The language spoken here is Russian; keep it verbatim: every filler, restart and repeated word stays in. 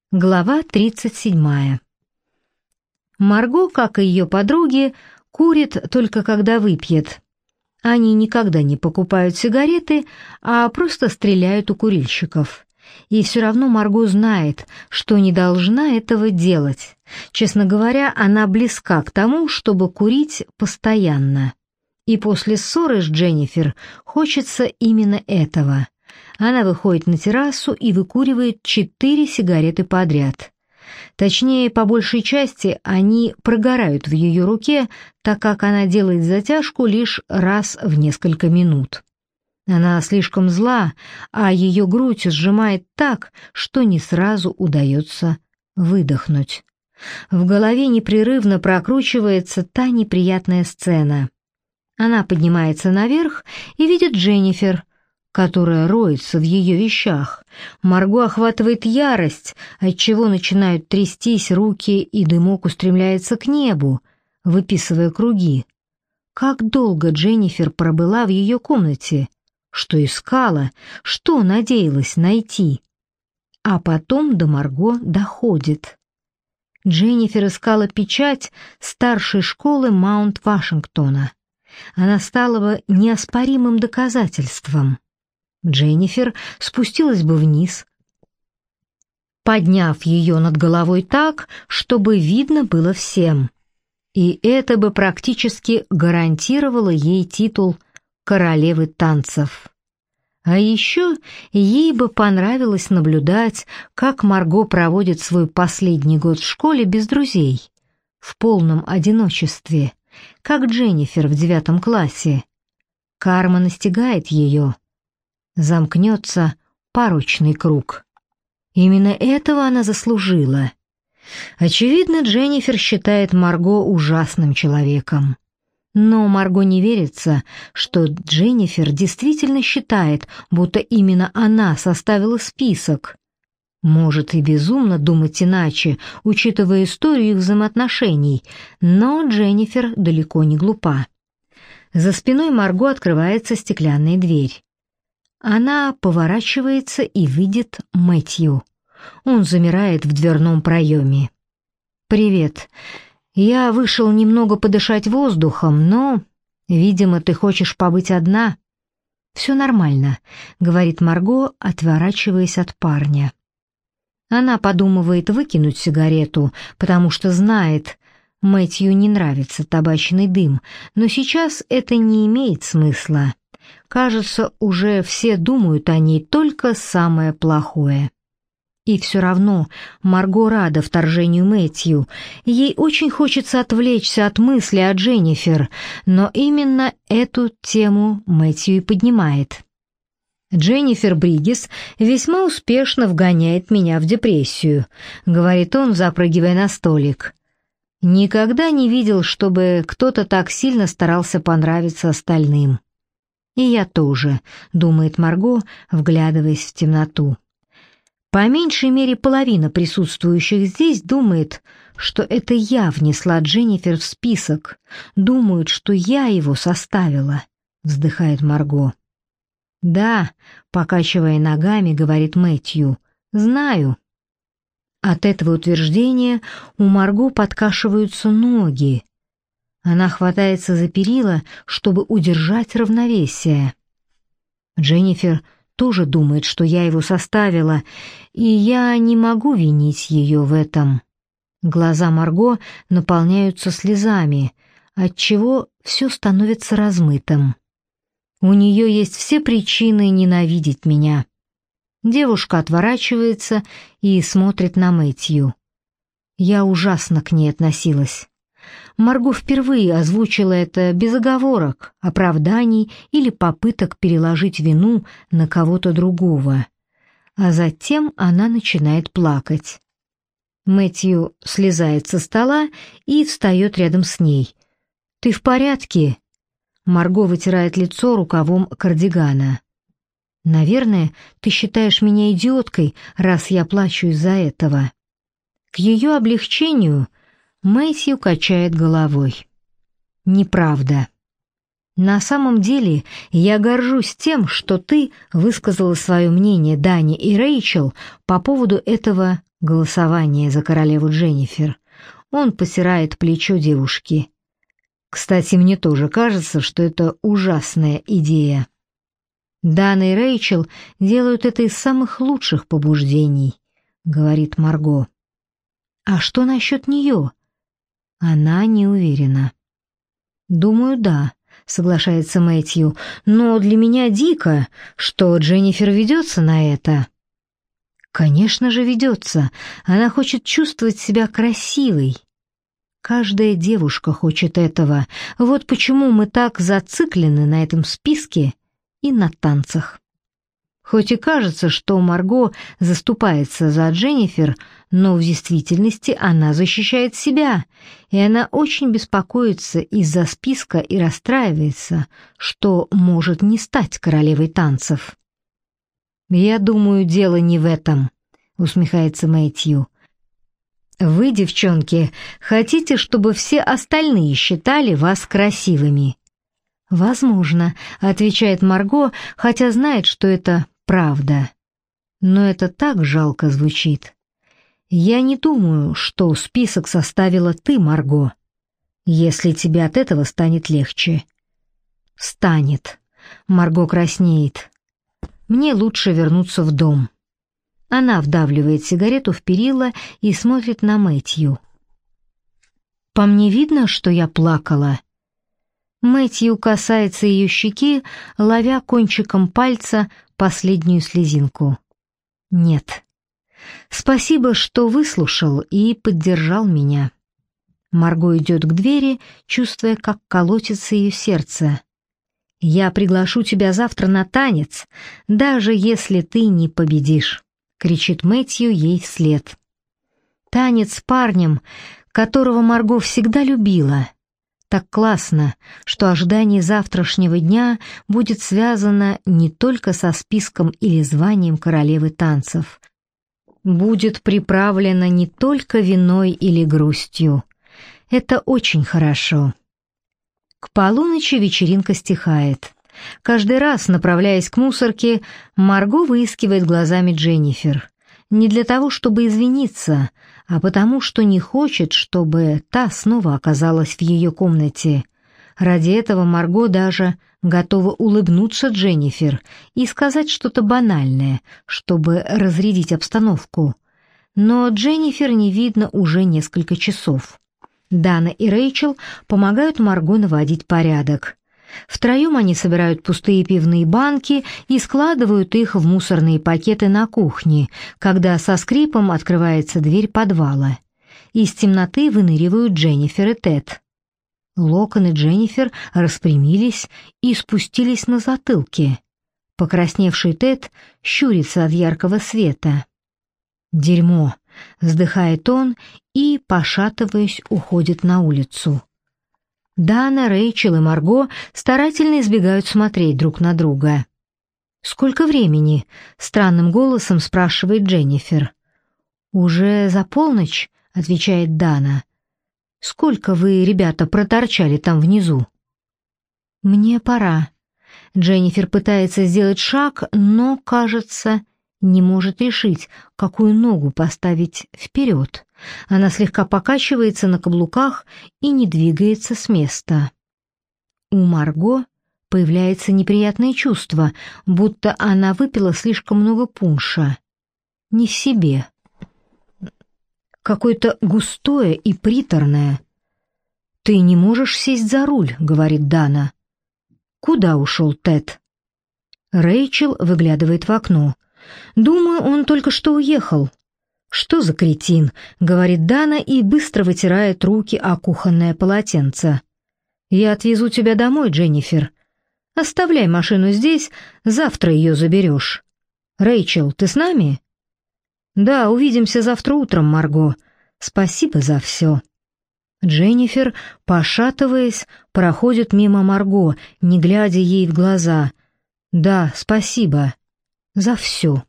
Глава тридцать седьмая. Марго, как и ее подруги, курит только когда выпьет. Они никогда не покупают сигареты, а просто стреляют у курильщиков. И все равно Марго знает, что не должна этого делать. Честно говоря, она близка к тому, чтобы курить постоянно. И после ссоры с Дженнифер хочется именно этого. Она выходит на террасу и выкуривает четыре сигареты подряд. Точнее, по большей части они прогорают в ее руке, так как она делает затяжку лишь раз в несколько минут. Она слишком зла, а ее грудь сжимает так, что не сразу удается выдохнуть. В голове непрерывно прокручивается та неприятная сцена. Она поднимается наверх и видит Дженнифер, которая роется в ее вещах. Марго охватывает ярость, отчего начинают трястись руки, и дымок устремляется к небу, выписывая круги. Как долго Дженнифер пробыла в ее комнате? Что искала? Что надеялась найти? А потом до Марго доходит. Дженнифер искала печать старшей школы Маунт-Вашингтона. Она стала бы неоспоримым доказательством. Дженнифер спустилась бы вниз, подняв ее над головой так, чтобы видно было всем. И это бы практически гарантировало ей титул королевы танцев. А еще ей бы понравилось наблюдать, как Марго проводит свой последний год в школе без друзей, в полном одиночестве, как Дженнифер в девятом классе. Карма настигает ее. Замкнется порочный круг. Именно этого она заслужила. Очевидно, Дженнифер считает Марго ужасным человеком. Но Марго не верится, что Дженнифер действительно считает, будто именно она составила список. Может и безумно думать иначе, учитывая историю их взаимоотношений, но Дженнифер далеко не глупа. За спиной Марго открывается стеклянная дверь. Она поворачивается и видит Мэтью. Он замирает в дверном проеме. «Привет. Я вышел немного подышать воздухом, но, видимо, ты хочешь побыть одна». «Все нормально», — говорит Марго, отворачиваясь от парня. Она подумывает выкинуть сигарету, потому что знает, Мэтью не нравится табачный дым, но сейчас это не имеет смысла. Кажется, уже все думают о ней только самое плохое. И все равно Марго рада вторжению Мэтью. Ей очень хочется отвлечься от мысли о Дженнифер, но именно эту тему Мэтью и поднимает. «Дженнифер Бриггис весьма успешно вгоняет меня в депрессию», — говорит он, запрыгивая на столик. «Никогда не видел, чтобы кто-то так сильно старался понравиться остальным». «И я тоже», — думает Марго, вглядываясь в темноту. По меньшей мере половина присутствующих здесь думает, что это я внесла Дженнифер в список, думают, что я его составила, вздыхает Марго. «Да», — покачивая ногами, говорит Мэтью, — «знаю». От этого утверждения у Марго подкашиваются ноги. Она хватается за перила, чтобы удержать равновесие. Дженнифер тоже думает, что я его составила, и я не могу винить ее в этом. Глаза Марго наполняются слезами, отчего все становится размытым. У нее есть все причины ненавидеть меня. Девушка отворачивается и смотрит на Мэтью. Я ужасно к ней относилась. Марго впервые озвучила это без оговорок, оправданий или попыток переложить вину на кого-то другого. А затем она начинает плакать. Мэтью слезает со стола и встает рядом с ней. «Ты в порядке?» Марго вытирает лицо рукавом кардигана. «Наверное, ты считаешь меня идиоткой, раз я плачу из-за этого». К ее облегчению Мэтью качает головой. «Неправда. На самом деле я горжусь тем, что ты высказала свое мнение Дане и Рэйчел по поводу этого Голосование за королеву Дженнифер. Он потирает плечо девушки. Кстати, мне тоже кажется, что это ужасная идея. Дана и Рэйчел делают это из самых лучших побуждений, говорит Марго. А что насчет нее? Она не уверена. Думаю, да, соглашается Мэтью, но для меня дико, что Дженнифер ведется на это. Конечно же ведется, она хочет чувствовать себя красивой. Каждая девушка хочет этого, вот почему мы так зациклены на этом списке и на танцах. Хоть и кажется, что Марго заступается за Дженнифер, но в действительности она защищает себя, и она очень беспокоится из-за списка и расстраивается, что может не стать королевой танцев. «Я думаю, дело не в этом», — усмехается Мэтью. «Вы, девчонки, хотите, чтобы все остальные считали вас красивыми?» «Возможно», — отвечает Марго, хотя знает, что это правда. Но это так жалко звучит. «Я не думаю, что список составила ты, Марго, если тебе от этого станет легче». «Станет». Марго краснеет. «Мне лучше вернуться в дом». Она вдавливает сигарету в перила и смотрит на Мэтью. «По мне видно, что я плакала?» Мэтью касается ее щеки, ловя кончиком пальца последнюю слезинку. «Нет. Спасибо, что выслушал и поддержал меня». Марго идет к двери, чувствуя, как колотится ее сердце. «Я приглашу тебя завтра на танец, даже если ты не победишь», — кричит Мэтью ей вслед. Танец с парнем, которого Марго всегда любила. Так классно, что ожидание завтрашнего дня будет связано не только со списком или званием королевы танцев. Будет приправлено не только виной или грустью. Это очень хорошо. К полуночи вечеринка стихает. Каждый раз, направляясь к мусорке, Марго выискивает глазами Дженнифер. Не для того, чтобы извиниться, а потому, что не хочет, чтобы та снова оказалась в ее комнате. Ради этого Марго даже готова улыбнуться Дженнифер и сказать что-то банальное, чтобы разрядить обстановку. Но Дженнифер не видно уже несколько часов. Дана и Рэйчел помогают Марго наводить порядок. Втроем они собирают пустые пивные банки и складывают их в мусорные пакеты на кухне, когда со скрипом открывается дверь подвала. Из темноты выныривают Дженнифер и Тед. Локоны Дженнифер распрямились и спустились на затылке. Покрасневший Тед щурится от яркого света. «Дерьмо!» — вздыхает он и, пошатываясь, уходит на улицу. Дана, Рэйчел и Марго старательно избегают смотреть друг на друга. «Сколько времени?» — странным голосом спрашивает Дженнифер. «Уже за полночь?» — отвечает Дана. «Сколько вы, ребята, проторчали там внизу?» «Мне пора». Дженнифер пытается сделать шаг, но, кажется, не может решить, какую ногу поставить вперед. Она слегка покачивается на каблуках и не двигается с места. У Марго появляется неприятное чувство, будто она выпила слишком много пунша. Не в себе. Какое-то густое и приторное. «Ты не можешь сесть за руль», — говорит Дана. «Куда ушел Тед?» Рэйчел выглядывает в окно. «Думаю, он только что уехал». «Что за кретин?» — говорит Дана и быстро вытирает руки о кухонное полотенце. «Я отвезу тебя домой, Дженнифер. Оставляй машину здесь, завтра ее заберешь. Рэйчел, ты с нами?» «Да, увидимся завтра утром, Марго. Спасибо за все». Дженнифер, пошатываясь, проходит мимо Марго, не глядя ей в глаза. «Да, спасибо. За все».